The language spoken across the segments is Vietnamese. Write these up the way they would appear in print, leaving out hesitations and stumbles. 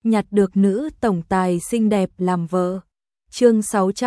nhặt được nữ tổng tài xinh đẹp làm vợ. Chương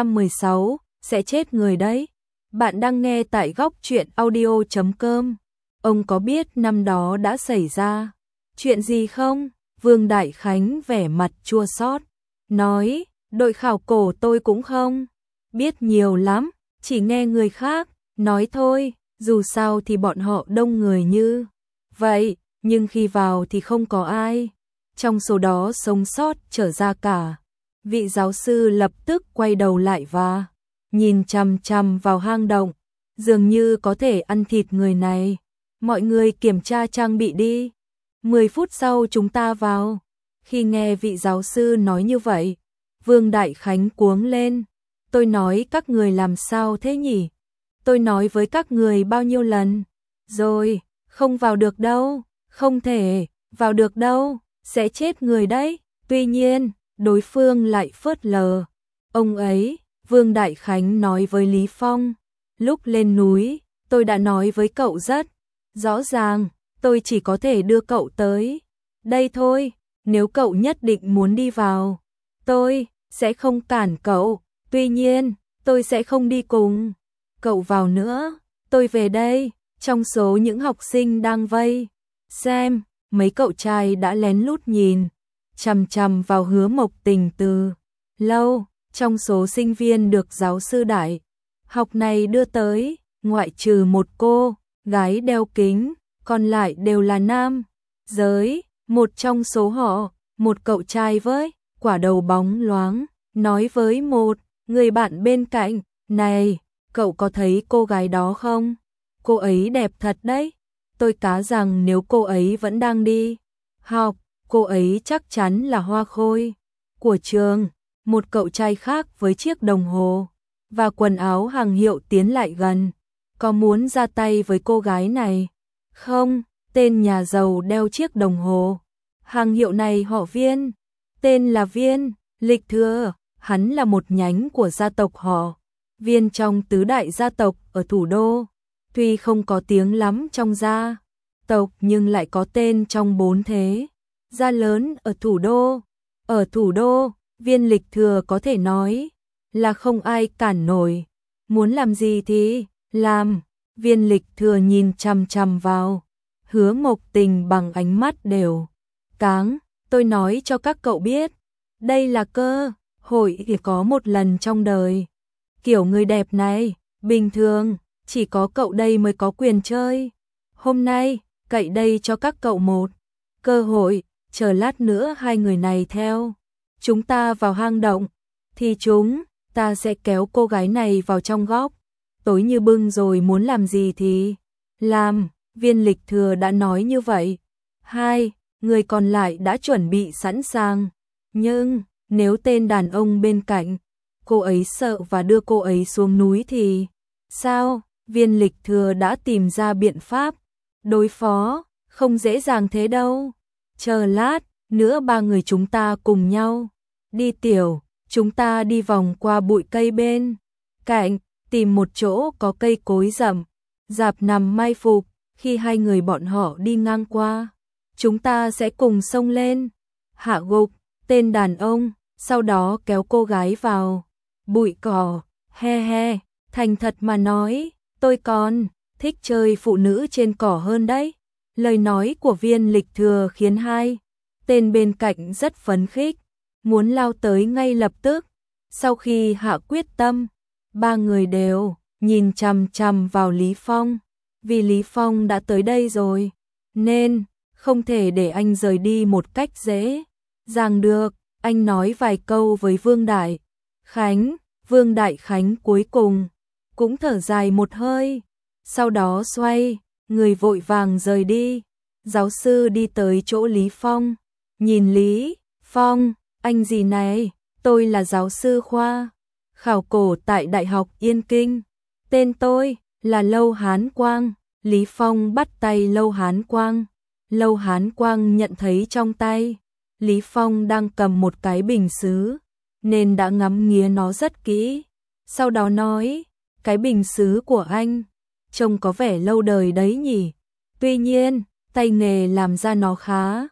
616, sẽ chết người đấy. Bạn đang nghe tại góc truyện audio.com. Ông có biết năm đó đã xảy ra chuyện gì không? Vương Đại Khánh vẻ mặt chua xót, nói, đội khảo cổ tôi cũng không biết nhiều lắm, chỉ nghe người khác nói thôi, dù sao thì bọn họ đông người như vậy, nhưng khi vào thì không có ai trong số đó sống sót trở ra cả. Vị giáo sư lập tức quay đầu lại và nhìn chằm chằm vào hang động, dường như có thể ăn thịt người này. Mọi người kiểm tra trang bị đi. 10 phút sau chúng ta vào. Khi nghe vị giáo sư nói như vậy, Vương Đại Khánh cuống lên. Tôi nói các người làm sao thế nhỉ? Tôi nói với các người bao nhiêu lần rồi, không vào được đâu, không thể vào được đâu, sẽ chết người đấy. Tuy nhiên, đối phương lại phớt lờ ông ấy. Vương Đại Khánh nói với Lý Phong, lúc lên núi, tôi đã nói với cậu rất rõ ràng, tôi chỉ có thể đưa cậu tới đây thôi, nếu cậu nhất định muốn đi vào, tôi sẽ không cản cậu, tuy nhiên, tôi sẽ không đi cùng cậu vào nữa, tôi về đây. Trong số những học sinh đang vây xem, mấy cậu trai đã lén lút nhìn chằm chằm vào Hứa Mộc Tình từ lâu. Trong số sinh viên được giáo sư đại học này đưa tới, ngoại trừ một cô gái đeo kính, còn lại đều là nam giới. Một trong số họ, một cậu trai với quả đầu bóng loáng, nói với một người bạn bên cạnh, này, cậu có thấy cô gái đó không? Cô ấy đẹp thật đấy. Tôi cá rằng nếu cô ấy vẫn đang đi học, cô ấy chắc chắn là hoa khôi của trường. Một cậu trai khác với chiếc đồng hồ và quần áo hàng hiệu tiến lại gần. Có muốn ra tay với cô gái này không? Tên nhà giàu đeo chiếc đồng hồ hàng hiệu này họ Viên, tên là Viên Lịch Thừa. Hắn là một nhánh của gia tộc họ Viên trong tứ đại gia tộc ở thủ đô. Tuy không có tiếng lắm trong gia tộc nhưng lại có tên trong 4 thế gia lớn ở thủ đô. Ở thủ đô, Viên Lịch Thừa có thể nói là không ai cản nổi, muốn làm gì thì làm. Viên Lịch Thừa nhìn chằm chằm vào Hứa Mộc Tình bằng ánh mắt đều cáng. Tôi nói cho các cậu biết, đây là cơ hội chỉ có một lần trong đời. Kiểu người đẹp này, bình thường chỉ có cậu đây mới có quyền chơi. Hôm nay, cậy đây cho các cậu một cơ hội, chờ lát nữa hai người này theo chúng ta vào hang động, thì chúng ta sẽ kéo cô gái này vào trong góc tối như bưng rồi muốn làm gì thì làm. Viên Lịch Thừa đã nói như vậy. Hai người còn lại đã chuẩn bị sẵn sàng. Nhưng, nếu tên đàn ông bên cạnh cô ấy sợ và đưa cô ấy xuống núi thì sao? Viên Lịch Thừa đã tìm ra biện pháp đối phó, không dễ dàng thế đâu. Chờ lát nữa ba người chúng ta cùng nhau đi tiểu, chúng ta đi vòng qua bụi cây bên cạnh, tìm một chỗ có cây cối rậm rạp nằm mai phục. Khi hai người bọn họ đi ngang qua, chúng ta sẽ cùng xông lên, hạ gục tên đàn ông, sau đó kéo cô gái vào bụi cỏ. He he, thành thật mà nói, tôi còn thích chơi phụ nữ trên cỏ hơn đấy. Lời nói của Viên Lịch Thừa khiến hai tên bên cạnh rất phấn khích, muốn lao tới ngay lập tức. Sau khi hạ quyết tâm, ba người đều nhìn chằm chằm vào Lý Phong. Vì Lý Phong đã tới đây rồi, nên không thể để anh rời đi một cách dễ dàng được. Anh nói vài câu với Vương Đại Khánh. Vương Đại Khánh cuối cùng cũng thở dài một hơi, sau đó xoay người vội vàng rời đi. Giáo sư đi tới chỗ Lý Phong, nhìn Lý Phong, anh gì này? Tôi là giáo sư khoa khảo cổ tại Đại học Yên Kinh, tên tôi là Lâu Hán Quang. Lý Phong bắt tay Lâu Hán Quang. Lâu Hán Quang nhận thấy trong tay Lý Phong đang cầm một cái bình sứ, nên đã ngắm nghía nó rất kỹ. Sau đó nói, cái bình sứ của anh trông có vẻ lâu đời đấy nhỉ. Tuy nhiên, tay nghề làm ra nó khá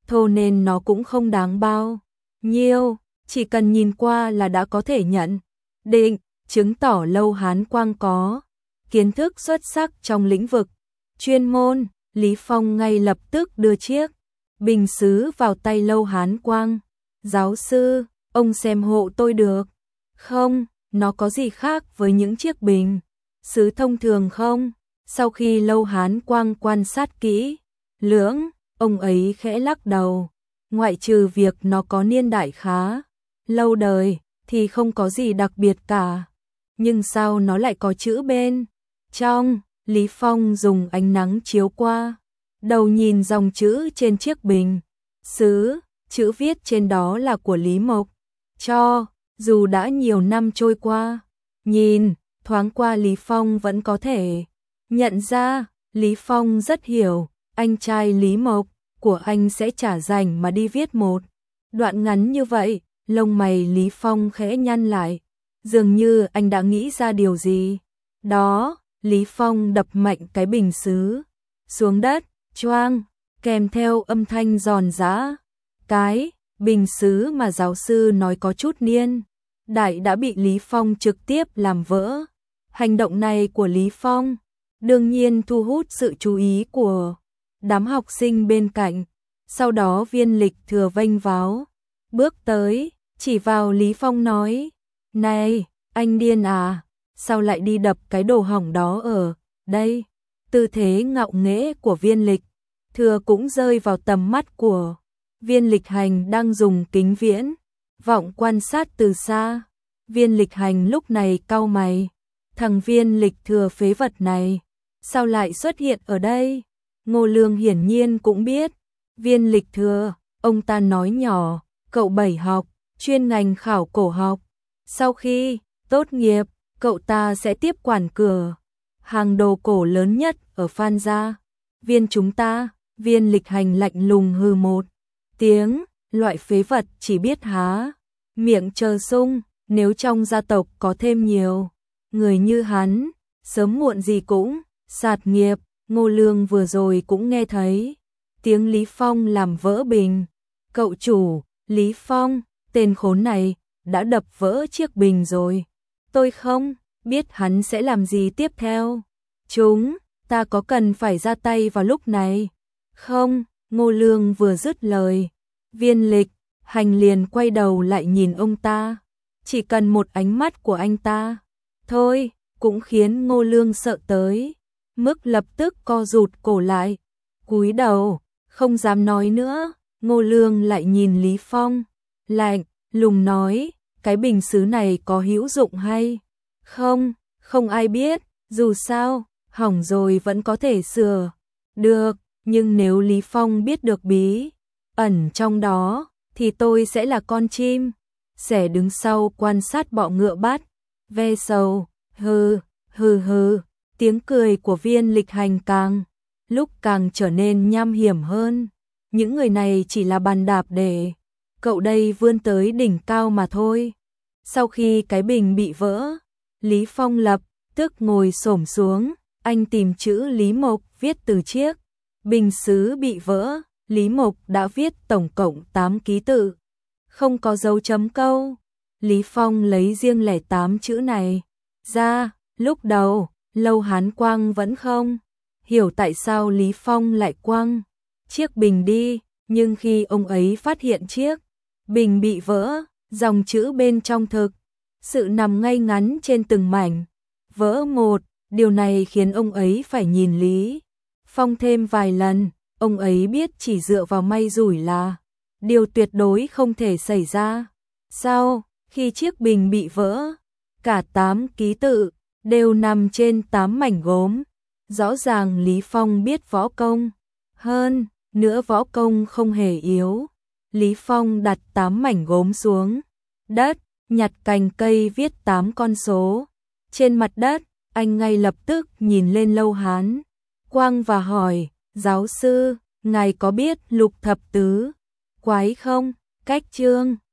thô nên nó cũng không đáng bao nhiêu, chỉ cần nhìn qua là đã có thể nhận định, chứng tỏ Lâu Hán Quang có kiến thức xuất sắc trong lĩnh vực chuyên môn. Lý Phong ngay lập tức đưa chiếc bình sứ vào tay Lâu Hán Quang. Giáo sư, ông xem hộ tôi được không? Nó có gì khác với những chiếc bình sứ thông thường không? Sau khi Lâu Hán Quang quan sát kỹ lưỡng, ông ấy khẽ lắc đầu. Ngoại trừ việc nó có niên đại khá lâu đời, thì không có gì đặc biệt cả. Nhưng sao nó lại có chữ bên trong? Lý Phong dùng ánh nắng chiếu qua, đầu nhìn dòng chữ trên chiếc bình sứ, chữ viết trên đó là của Lý Mộc. Cho dù đã nhiều năm trôi qua, nhìn thoáng qua Lý Phong vẫn có thể nhận ra. Lý Phong rất hiểu, anh trai Lý Mộc của anh sẽ chả rảnh mà đi viết một đoạn ngắn như vậy. Lông mày Lý Phong khẽ nhăn lại, dường như anh đã nghĩ ra điều gì đó. Lý Phong đập mạnh cái bình sứ xuống đất, choang, kèm theo âm thanh giòn giã. Cái bình sứ mà giáo sư nói có chút niên đại đã bị Lý Phong trực tiếp làm vỡ. Hành động này của Lý Phong đương nhiên thu hút sự chú ý của đám học sinh bên cạnh. Sau đó Viên Lịch Thừa vênh váo bước tới, chỉ vào Lý Phong nói: "Này, anh điên à? Sao lại đi đập cái đồ hỏng đó ở đây?" Tư thế ngạo nghễ của Viên Lịch Thừa cũng rơi vào tầm mắt của Viên Lịch Hành đang dùng kính viễn vọng quan sát từ xa. Viên Lịch Hành lúc này cau mày, thằng Viên Lịch Thừa phế vật này, sao lại xuất hiện ở đây? Ngô Lương hiển nhiên cũng biết Viên Lịch Thừa, ông ta nói nhỏ, cậu 7 học, chuyên ngành khảo cổ học. Sau khi tốt nghiệp, cậu ta sẽ tiếp quản cửa hàng đồ cổ lớn nhất ở Phan Gia Viên chúng ta. Viên Lịch Hành lạnh lùng hừ một tiếng, loại phế vật chỉ biết há miệng chờ sung. Nếu trong gia tộc có thêm nhiều người như hắn, sớm muộn gì cũng sạt nghiệp. Ngô Lương vừa rồi cũng nghe thấy tiếng Lý Phong làm vỡ bình. Cậu chủ, Lý Phong, tên khốn này đã đập vỡ chiếc bình rồi. Tôi không biết hắn sẽ làm gì tiếp theo. Chúng ta có cần phải ra tay vào lúc này không? Ngô Lương vừa dứt lời, Viên Lịch Hành liền quay đầu lại nhìn ông ta. Chỉ cần một ánh mắt của anh ta thôi cũng khiến Ngô Lương sợ tới mức lập tức co rụt cổ lại, cúi đầu, không dám nói nữa. Ngô Lương lại nhìn Lý Phong, lạnh lùng nói: "Cái bình sứ này có hữu dụng hay không? Không ai biết, dù sao, hỏng rồi vẫn có thể sửa được, nhưng nếu Lý Phong biết được bí ẩn trong đó, thì tôi sẽ là con chim sẻ đứng sau quan sát bọ ngựa bắt ve sầu." Hừ, hừ hừ, tiếng cười của Viên Lịch Hành càng lúc càng trở nên nham hiểm hơn. Những người này chỉ là bàn đạp để cậu đây vươn tới đỉnh cao mà thôi. Sau khi cái bình bị vỡ, Lý Phong lập tức ngồi xổm xuống, anh tìm chữ Lý Mộc viết từ chiếc bình sứ bị vỡ. Lý Mộc đã viết tổng cộng 8 ký tự, không có dấu chấm câu. Lý Phong lấy riêng lẻ 8 chữ này ra. Lúc đầu, Lâu Hán Quang vẫn không hiểu tại sao Lý Phong lại quăng chiếc bình đi, nhưng khi ông ấy phát hiện chiếc bình bị vỡ, dòng chữ bên trong thực sự nằm ngay ngắn trên từng mảnh vỡ một. Điều này khiến ông ấy phải nhìn Lý Phong thêm vài lần. Ông ấy biết chỉ dựa vào may rủi là điều tuyệt đối không thể xảy ra. Sau khi chiếc bình bị vỡ, cả 8 ký tự đều nằm trên 8 mảnh gốm. Rõ ràng Lý Phong biết võ công, hơn nữa võ công không hề yếu. Lý Phong đặt 8 mảnh gốm xuống đất, nhặt cành cây viết 8 con số trên mặt đất. Anh ngay lập tức nhìn lên Lâu Hán Quang và hỏi: "Giáo sư, ngài có biết lục thập tứ quái không?" Cách chương